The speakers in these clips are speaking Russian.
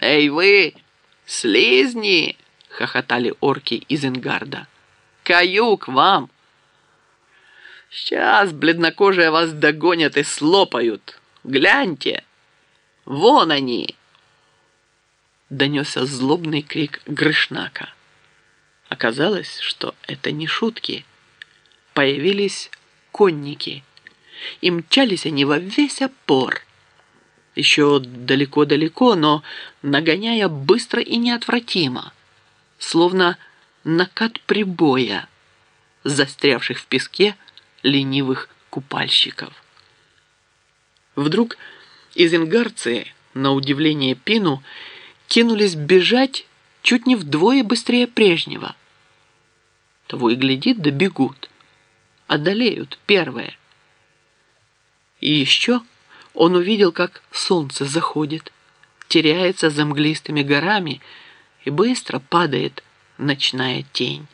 «Эй вы, слизни!» — хохотали орки из Ингарда. «Каюк вам! Сейчас бледнокожие вас догонят и слопают! Гляньте! Вон они!» Донесся злобный крик Грышнака. Оказалось, что это не шутки. Появились конники, и мчались они во весь опор. Еще далеко-далеко, но нагоняя быстро и неотвратимо, словно накат прибоя, застрявших в песке ленивых купальщиков. Вдруг изенгарцы, на удивление Пину, кинулись бежать чуть не вдвое быстрее прежнего. Того и глядит, да бегут, одолеют первые. И еще он увидел, как солнце заходит, теряется за мглистыми горами и быстро падает ночная тень.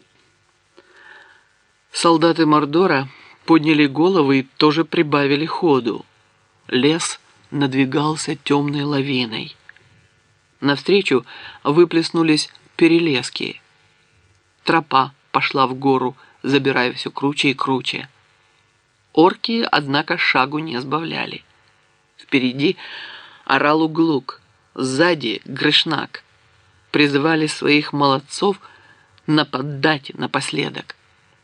Солдаты Мордора подняли головы и тоже прибавили ходу. Лес надвигался темной лавиной. Навстречу выплеснулись перелески. Тропа пошла в гору, забирая все круче и круче. Орки, однако, шагу не сбавляли. Впереди орал Углук, сзади Грышнак. Призывали своих молодцов нападать напоследок.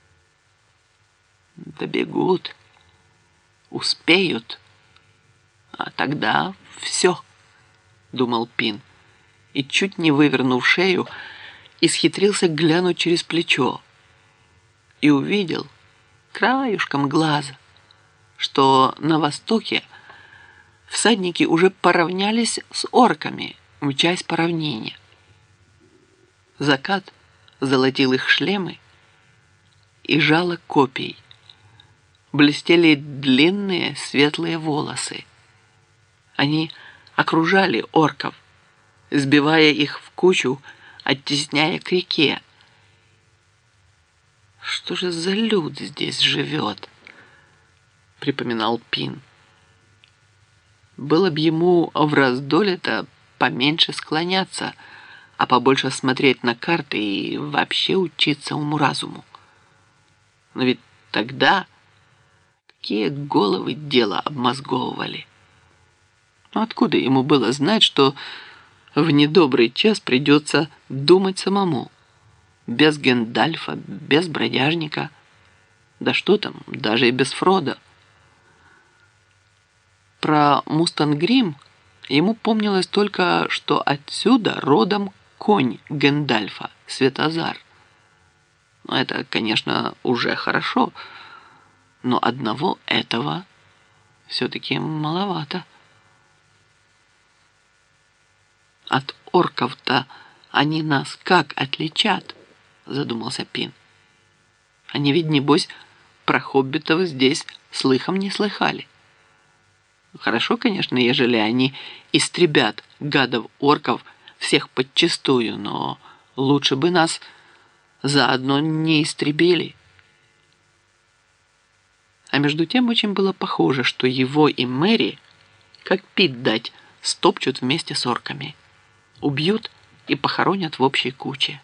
Добегут, успеют, а тогда все, думал Пин, и, чуть не вывернув шею, исхитрился глянуть через плечо и увидел краюшком глаза, что на востоке всадники уже поравнялись с орками, мчась по равнине. Закат золотил их шлемы и жало копий. Блестели длинные светлые волосы. Они окружали орков, сбивая их в кучу, оттесняя к реке. «Что же за люд здесь живет?» — припоминал Пин. Было б ему в раздоле-то поменьше склоняться, а побольше смотреть на карты и вообще учиться уму-разуму. Но ведь тогда какие головы дело обмозговывали. Но откуда ему было знать, что в недобрый час придется думать самому? Без Гендальфа, без бродяжника. Да что там, даже и без Фродо. Про Мустангрим ему помнилось только, что отсюда родом конь Гендальфа, Светозар. Но это, конечно, уже хорошо, но одного этого все-таки маловато. От орков-то они нас как отличат, задумался Пин. Они ведь, небось, про хоббитов здесь слыхом не слыхали. Хорошо, конечно, ежели они истребят гадов-орков всех подчистую, но лучше бы нас заодно не истребили. А между тем очень было похоже, что его и Мэри, как пить дать, стопчут вместе с орками. Убьют и похоронят в общей куче.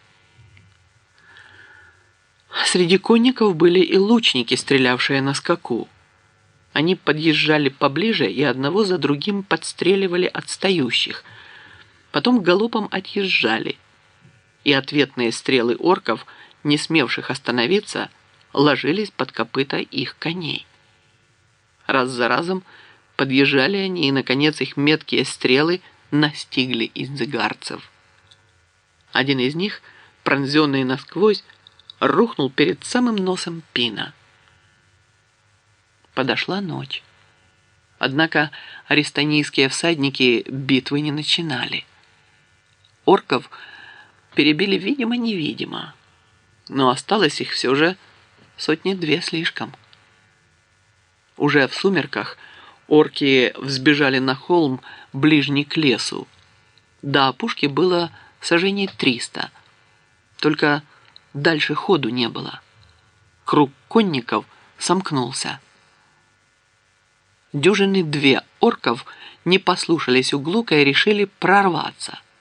Среди конников были и лучники, стрелявшие на скаку. Они подъезжали поближе и одного за другим подстреливали отстающих. Потом галопом отъезжали. И ответные стрелы орков, не смевших остановиться, ложились под копыта их коней. Раз за разом подъезжали они, и, наконец, их меткие стрелы настигли инзигарцев. Один из них, пронзенный насквозь, рухнул перед самым носом Пина. Подошла ночь. Однако аристонийские всадники битвы не начинали. Орков перебили видимо-невидимо, но осталось их все же 100-2 слишком. Уже в сумерках орки взбежали на холм, ближний к лесу. До опушки было саженей 300, только дальше ходу не было. Круг конников сомкнулся. Дюжины 2 орков не послушались Углука и решили прорваться.